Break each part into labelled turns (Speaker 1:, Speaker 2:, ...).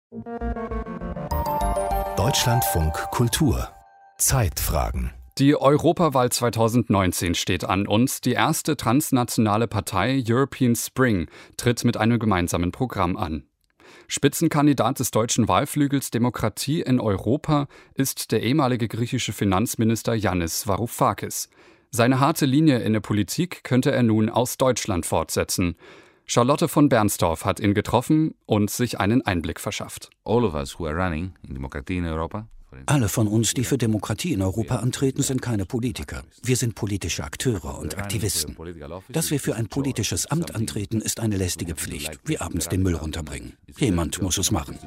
Speaker 1: Deutschlandfunk Kultur Zeitfragen.
Speaker 2: Die Europawahl 2019 steht an und die erste transnationale Partei European Spring tritt mit einem gemeinsamen Programm an. Spitzenkandidat des deutschen Wahlflügels Demokratie in Europa ist der ehemalige griechische Finanzminister Yannis Varoufakis. Seine harte Linie in der Politik könnte er nun aus Deutschland fortsetzen. Charlotte von Bernstorff hat ihn getroffen und sich einen Einblick verschafft.
Speaker 3: Alle von uns, die für Demokratie in Europa antreten, sind keine Politiker. Wir sind politische Akteure und Aktivisten. Dass wir für ein politisches Amt antreten, ist eine lästige Pflicht, wie abends den Müll runterbringen. Jemand muss es machen.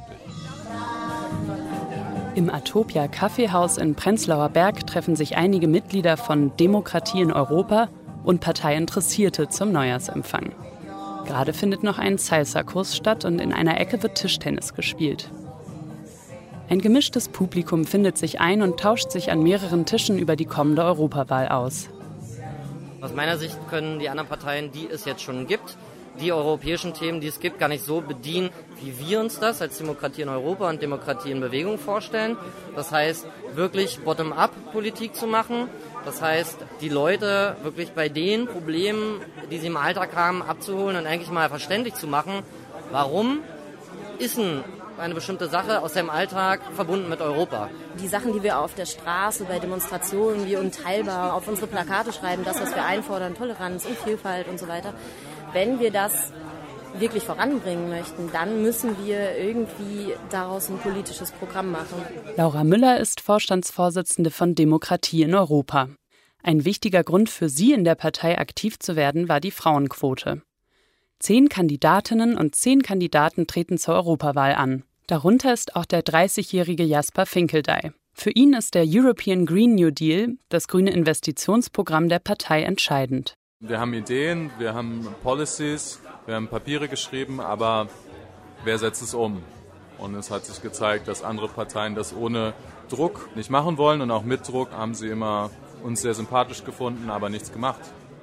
Speaker 4: Im Atopia Kaffeehaus in Prenzlauer Berg treffen sich einige Mitglieder von Demokratie in Europa und Parteiinteressierte zum Neujahrsempfang. Gerade findet noch ein Salsa-Kurs statt und in einer Ecke wird Tischtennis gespielt. Ein gemischtes Publikum findet sich ein und tauscht sich an mehreren Tischen über die kommende Europawahl aus.
Speaker 5: Aus meiner Sicht können die anderen Parteien, die es jetzt schon gibt, die europäischen Themen, die es gibt, gar nicht so bedienen, wie wir uns das als Demokratie in Europa und Demokratie in Bewegung vorstellen. Das heißt, wirklich bottom-up-Politik zu machen. Das heißt, die Leute wirklich bei den Problemen, die sie im Alltag haben, abzuholen und eigentlich mal verständlich zu machen, warum ist eine bestimmte Sache aus dem Alltag verbunden mit Europa.
Speaker 6: Die Sachen, die wir auf der Straße, bei Demonstrationen, wie unteilbar auf unsere Plakate schreiben, das, was wir einfordern, Toleranz und Vielfalt und so weiter. Wenn wir das wirklich voranbringen möchten, dann müssen wir irgendwie daraus ein politisches Programm machen.
Speaker 4: Laura Müller ist Vorstandsvorsitzende von Demokratie in Europa. Ein wichtiger Grund für sie, in der Partei aktiv zu werden, war die Frauenquote. 10 Kandidatinnen und 10 Kandidaten treten zur Europawahl an. Darunter ist auch der 30-jährige Jasper Finkeldey. Für ihn ist der European Green New Deal, das grüne Investitionsprogramm der Partei, entscheidend.
Speaker 7: Wir haben Ideen, wir haben Policies, wir haben Papiere geschrieben, aber wer setzt es um? Und es hat sich gezeigt, dass andere Parteien das ohne Druck nicht machen wollen. Und auch mit Druck haben sie immer uns sehr sympathisch gefunden, aber nichts gemacht.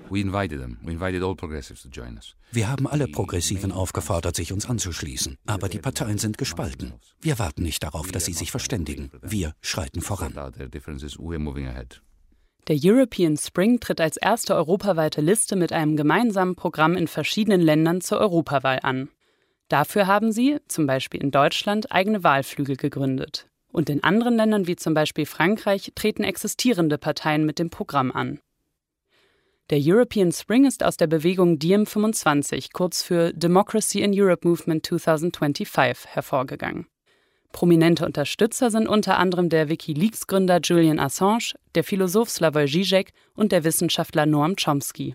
Speaker 3: Wir haben alle Progressiven aufgefordert, sich uns anzuschließen. Aber die Parteien sind gespalten. Wir warten nicht darauf, dass sie sich verständigen. Wir schreiten voran.
Speaker 4: Der European Spring tritt als erste europaweite Liste mit einem gemeinsamen Programm in verschiedenen Ländern zur Europawahl an. Dafür haben sie, zum Beispiel in Deutschland, eigene Wahlflügel gegründet. Und in anderen Ländern, wie zum Beispiel Frankreich, treten existierende Parteien mit dem Programm an. Der European Spring ist aus der Bewegung Diem25, kurz für Democracy in Europe Movement 2025, hervorgegangen. Prominente Unterstützer sind unter anderem der WikiLeaks-Gründer Julian Assange, der Philosoph Slavoj Žižek und der Wissenschaftler Noam Chomsky.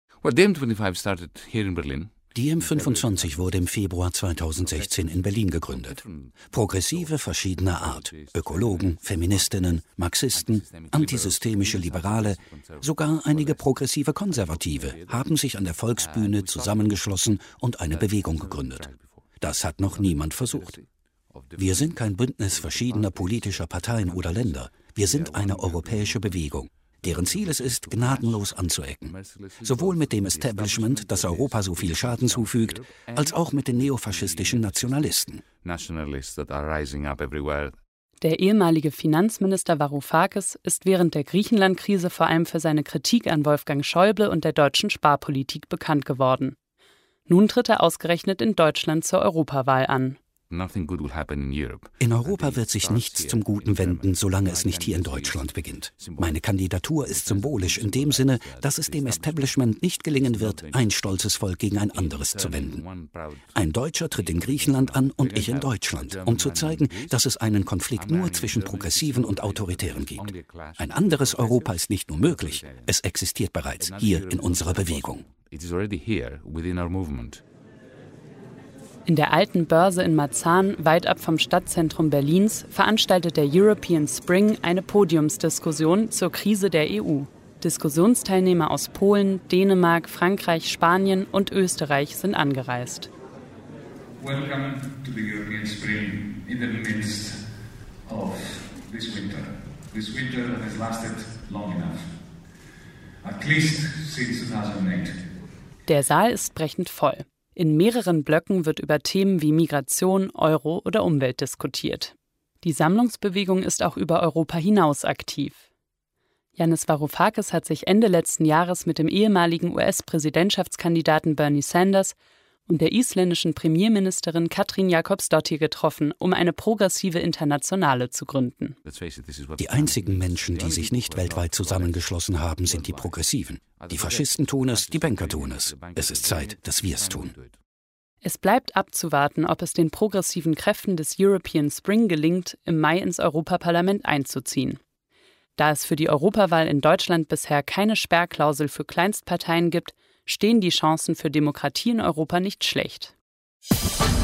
Speaker 3: Diem25 wurde im Februar 2016 in Berlin gegründet. Progressive verschiedener Art, Ökologen, Feministinnen, Marxisten, antisystemische Liberale, sogar einige progressive Konservative haben sich an der Volksbühne zusammengeschlossen und eine Bewegung gegründet. Das hat noch niemand versucht. Wir sind kein Bündnis verschiedener politischer Parteien oder Länder. Wir sind eine europäische Bewegung, deren Ziel es ist, gnadenlos anzuecken. Sowohl mit dem Establishment, das Europa so viel Schaden zufügt, als auch mit den neofaschistischen Nationalisten.
Speaker 4: Der ehemalige Finanzminister Varoufakis ist während der Griechenland-Krise vor allem für seine Kritik an Wolfgang Schäuble und der deutschen Sparpolitik bekannt geworden. Nun tritt er ausgerechnet in Deutschland zur Europawahl an.
Speaker 3: In Europa wird sich nichts zum Guten wenden, solange es nicht hier in Deutschland beginnt. Meine Kandidatur ist symbolisch in dem Sinne, dass es dem Establishment nicht gelingen wird, ein stolzes Volk gegen ein anderes zu wenden. Ein Deutscher tritt in Griechenland an und ich in Deutschland, um zu zeigen, dass es einen Konflikt nur zwischen Progressiven und Autoritären gibt. Ein anderes Europa ist nicht nur möglich, es existiert bereits hier in unserer Bewegung.
Speaker 4: In der Alten Börse in Marzahn, weit ab vom Stadtzentrum Berlins, veranstaltet der European Spring eine Podiumsdiskussion zur Krise der EU. Diskussionsteilnehmer aus Polen, Dänemark, Frankreich, Spanien und Österreich sind angereist.
Speaker 8: Welcome to the European Spring in the midst of this winter. This winter has lasted long enough. At least since 2008.
Speaker 4: Der Saal ist brechend voll. In mehreren Blöcken wird über Themen wie Migration, Euro oder Umwelt diskutiert. Die Sammlungsbewegung ist auch über Europa hinaus aktiv. Yanis Varoufakis hat sich Ende letzten Jahres mit dem ehemaligen US-Präsidentschaftskandidaten Bernie Sanders und der isländischen Premierministerin Katrín Jakobsdóttir getroffen, um eine progressive Internationale zu gründen.
Speaker 3: Die einzigen Menschen, die sich nicht weltweit zusammengeschlossen haben, sind die Progressiven. Die Faschisten tun es, die Banker tun es. Es ist Zeit, dass wir es tun.
Speaker 4: Es bleibt abzuwarten, ob es den progressiven Kräften des European Spring gelingt, im Mai ins Europaparlament einzuziehen. Da es für die Europawahl in Deutschland bisher keine Sperrklausel für Kleinstparteien gibt, stehen die Chancen für Demokratie in Europa nicht schlecht.